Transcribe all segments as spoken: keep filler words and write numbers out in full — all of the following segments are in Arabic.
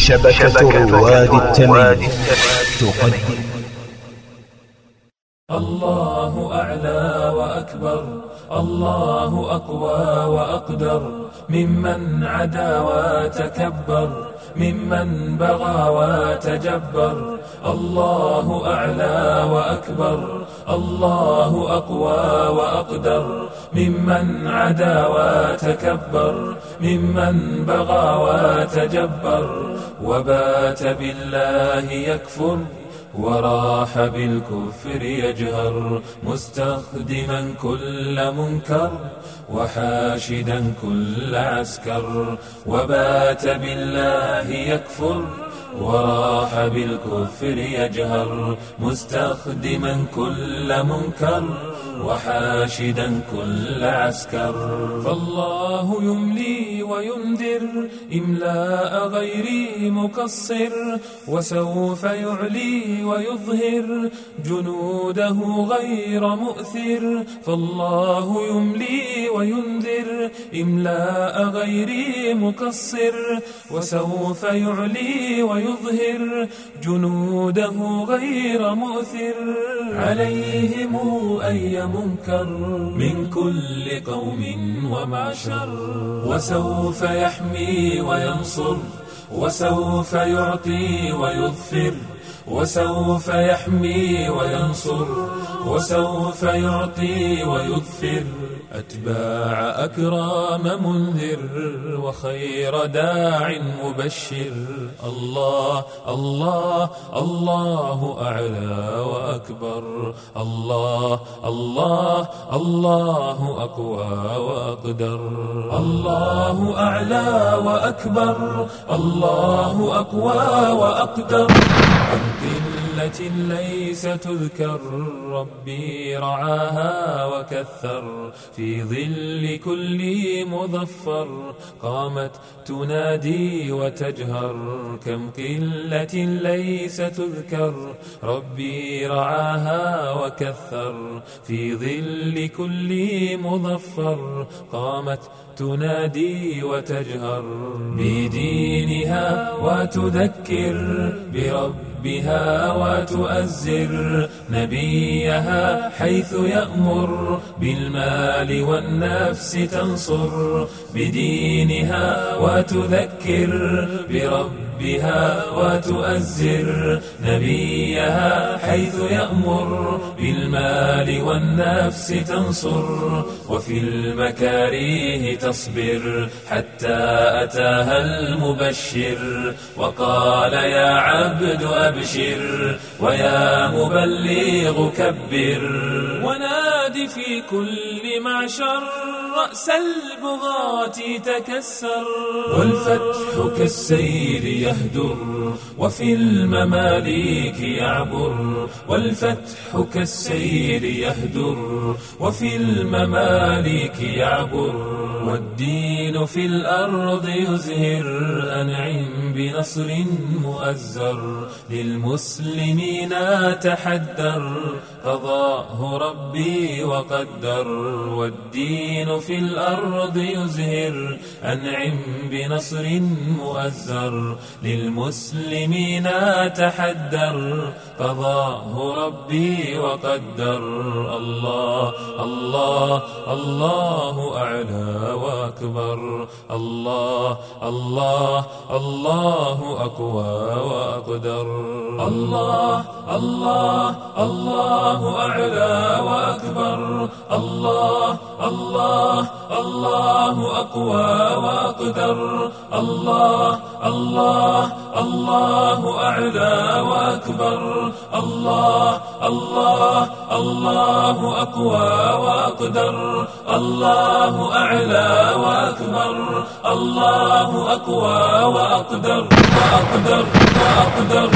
شبكة رواد التمييز تقدم. الله أعلى وأكبر، الله أقوى وأقدر، ممن عدا وتكبر، ممن بغى وتجبر. الله أعلى وأكبر، الله أقوى وأقدر، ممن عدا وتكبر، ممن بغى وتجبر. وبات بالله يكفر وراح بالكفر يجهر، مستخدما كل منكر وحاشدا كل عسكر. وبات بالله يكفر وراح بالكفر يجهر، مستخدما كل منكر وحاشدا كل عسكر. فالله يملي وينذر إملاء غير مقصر، وسوف يعلي ويظهر جنوده غير مؤثر. فالله يملي وينذر إملاء غير مقصر، وسوف يعلي ويظهر جنوده غير مؤثر. عليهم أي منكر من كل قوم ومعشر، وسوف يحمي وينصر، وسوف يعطي ويظفر. وسوف يحمي وينصر، وسوف يعطي ويظفر. أتباع أكرام منذر وخير داع مبشر. الله الله الله أعلى وأكبر، الله الله الله أقوى وأقدر. الله أعلى وأكبر، الله أقوى وأقدر. قلة ليس تذكر، ربي رعاها وكثر. في ظل كل مظفر قامت تنادي وتجهر. كم قلة ليس تذكر، ربي رعاها وكثر. في ظل كل مظفر قامت تنادي وتجهر. بدينها وتذكر بربها وتؤزر نبيها، حيث يأمر بالمال والنفس تنصر. بدينها وتذكر بربها وتؤزر نبيها، حيث يأمر بالمال والنفس تنصر. وفي المكاريه تصبر حتى أتاها المبشر، وقال يا عبد أبشر ويا مبلغ كبر. ونادي في كل معشر رأس البغاة تكسر. والفتح كالسير يهدر وفي المماليك يعبر. والفتح كالسير يهدر وفي المماليك يعبر. والدين في الأرض يزهر، أنعم بنصر مؤزر. للمسلمين تحدر، قضاه ربي وقدر. والدين في الأرض يزهر، أنعم بنصر مؤزر. للمسلمين تحدر، قضاه ربي وقدر. الله الله الله أعلى وأكبر، الله الله الله أقوى وأقدر. الله الله الله أعلى وأكبر، الله الله الله أقوى وأقدر. الله الله الله أعلى وأكبر، الله الله الله أقوى وأقدر. الله أعلى وأكبر، الله أقوى وأقدر وأقدر وأقدر.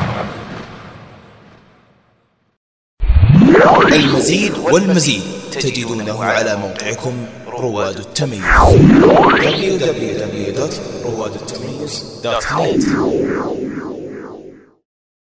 المزيد والمزيد تجدونه على موقعكم رواد التمييز دبليو دبليو دبليو دوت رواد التمييز دوت نت.